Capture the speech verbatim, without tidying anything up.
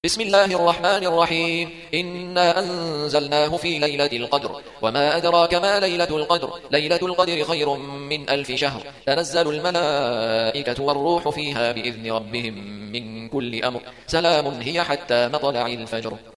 بسم الله الرحمن الرحيم إنا أنزلناه في ليلة القدر وما أدراك ما ليلة القدر ليلة القدر خير من ألف شهر تنزل الملائكة والروح فيها بإذن ربهم من كل أمر سلام هي حتى مطلع الفجر.